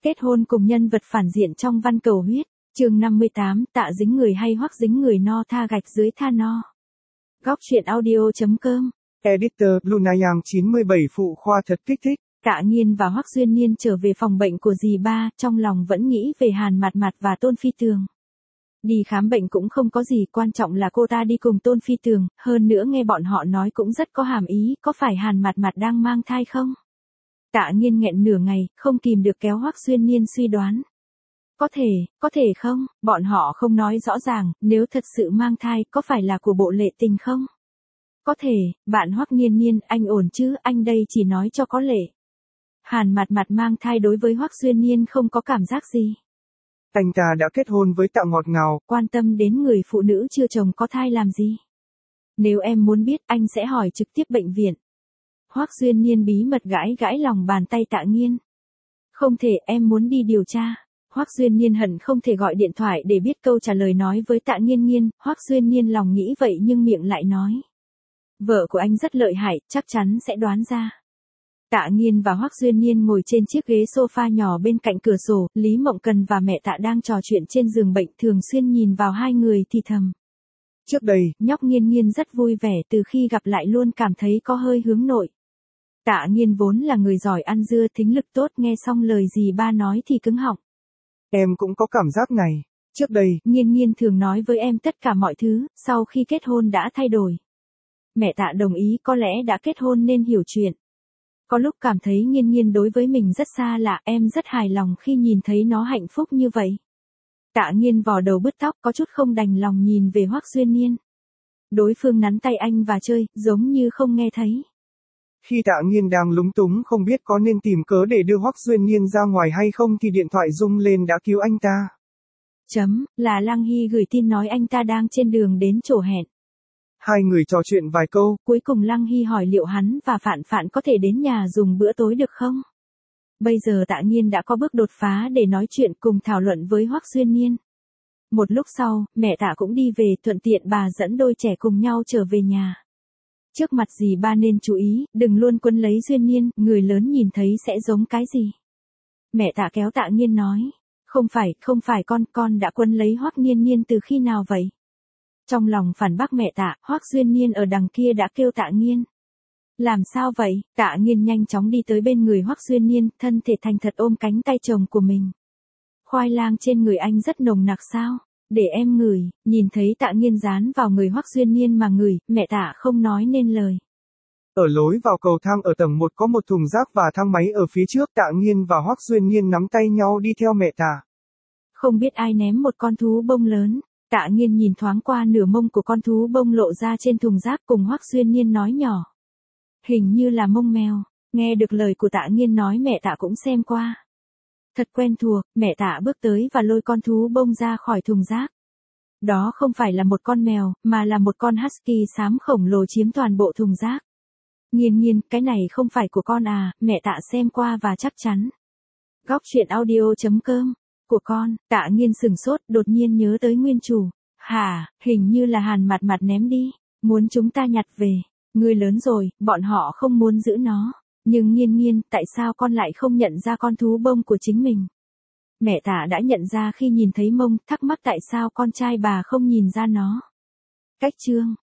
Kết hôn cùng nhân vật phản diện trong văn cầu huyết, chương 58, Tạ dính người hay Hoắc dính người no tha gạch dưới tha no. Góc truyện audio.com. Editor Lunayang 97 phụ khoa thật kích thích. Tạ Nghiên và Hoắc Duyên Niên trở về phòng bệnh của dì ba, trong lòng vẫn nghĩ về Hàn Mạt Mạt và Tôn Phi Tường. Đi khám bệnh cũng không có gì, quan trọng là cô ta đi cùng Tôn Phi Tường, hơn nữa nghe bọn họ nói cũng rất có hàm ý, có phải Hàn Mạt Mạt đang mang thai không? Tạ Nghiên nghẹn nửa ngày, không kìm được kéo Hoắc Duyên Niên suy đoán. Có thể không, bọn họ không nói rõ ràng, nếu thật sự mang thai, có phải là của bộ Lệ Tình không? Có thể, bạn Hoắc Niên Niên, anh ổn chứ, anh đây chỉ nói cho có lệ. Hàn Mạt Mạt mang thai đối với Hoắc Duyên Niên không có cảm giác gì. Anh ta đã kết hôn với Tạ ngọt ngào. Quan tâm đến người phụ nữ chưa chồng có thai làm gì? Nếu em muốn biết, anh sẽ hỏi trực tiếp bệnh viện. Hoắc Duyên Niên bí mật gãi lòng bàn tay Tạ Nghiên. Không thể, em muốn đi điều tra. Hoắc Duyên Niên hận không thể gọi điện thoại để biết câu trả lời nói với Tạ Nghiên. Hoắc Duyên Niên lòng nghĩ vậy nhưng miệng lại nói. Vợ của anh rất lợi hại, chắc chắn sẽ đoán ra. Tạ Nghiên và Hoắc Duyên Niên ngồi trên chiếc ghế sofa nhỏ bên cạnh cửa sổ, Lý Mộng Cần và mẹ Tạ đang trò chuyện trên giường bệnh, thường xuyên nhìn vào hai người thì thầm. Trước đây, nhóc Nghiên rất vui vẻ, từ khi gặp lại luôn cảm thấy có hơi hướng nội. Tạ Nghiên vốn là người giỏi ăn dưa, thính lực tốt, nghe xong lời dì ba nói thì cứng họng. Em cũng có cảm giác này. Trước đây, Nghiên thường nói với em tất cả mọi thứ, sau khi kết hôn đã thay đổi. Mẹ Tạ đồng ý, có lẽ đã kết hôn nên hiểu chuyện. Có lúc cảm thấy Nghiên đối với mình rất xa lạ, em rất hài lòng khi nhìn thấy nó hạnh phúc như vậy. Tạ Nghiên vò đầu bứt tóc, có chút không đành lòng nhìn về Hoắc Duyên Niên. Đối phương nắn tay anh và chơi, giống như không nghe thấy. Khi Tạ Nghiên đang lúng túng không biết có nên tìm cớ để đưa Hoắc Duyên Niên ra ngoài hay không thì điện thoại rung lên đã cứu anh ta. Là Lăng Hy gửi tin nói anh ta đang trên đường đến chỗ hẹn. Hai người trò chuyện vài câu. Cuối cùng Lăng Hy hỏi liệu hắn và Phạn có thể đến nhà dùng bữa tối được không? Bây giờ Tạ Nghiên đã có bước đột phá để nói chuyện cùng thảo luận với Hoắc Duyên Niên. Một lúc sau, mẹ Tạ cũng đi về, thuận tiện bà dẫn đôi trẻ cùng nhau trở về nhà. Trước mặt dì ba nên chú ý, đừng luôn quấn lấy Duyên Niên, người lớn nhìn thấy sẽ giống cái gì. Mẹ Tạ kéo Tạ Nghiên nói, không phải con đã quấn lấy Hoắc Niên từ khi nào vậy? Trong lòng phản bác mẹ Tạ, Hoắc Duyên Niên ở đằng kia đã kêu Tạ Nghiên. Làm sao vậy? Tạ Nghiên nhanh chóng đi tới bên người Hoắc Duyên Niên, thân thể thành thật ôm cánh tay chồng của mình. Khoai lang trên người anh rất nồng nặc sao? Để em ngửi. Nhìn thấy Tạ Nghiên dán vào người Hoắc Duyên Niên mà ngửi, mẹ Tạ không nói nên lời. Ở lối vào cầu thang ở tầng 1 có một thùng rác và thang máy ở phía trước, Tạ Nghiên và Hoắc Duyên Niên nắm tay nhau đi theo mẹ Tạ. Không biết ai ném một con thú bông lớn. Tạ Nghiên nhìn thoáng qua nửa mông của con thú bông lộ ra trên thùng rác, cùng Hoắc Duyên Niên nói nhỏ. Hình như là mông mèo. Nghe được lời của Tạ Nghiên nói, mẹ Tạ cũng xem qua. Thật quen thuộc, mẹ Tạ bước tới và lôi con thú bông ra khỏi thùng rác. Đó không phải là một con mèo, mà là một con husky xám khổng lồ chiếm toàn bộ thùng rác. Nghiên, cái này không phải của con à? Mẹ Tạ xem qua và chắc chắn. Góc truyện audio.com. Của con. Tạ Nghiên sừng sốt, đột nhiên nhớ tới nguyên chủ. Hả, hình như là Hàn Mạt Mạt ném đi, muốn chúng ta nhặt về. Người lớn rồi, bọn họ không muốn giữ nó. Nhưng Nghiên, tại sao con lại không nhận ra con thú bông của chính mình? Mẹ Tạ đã nhận ra khi nhìn thấy mông, thắc mắc tại sao con trai bà không nhìn ra nó. Cách chương.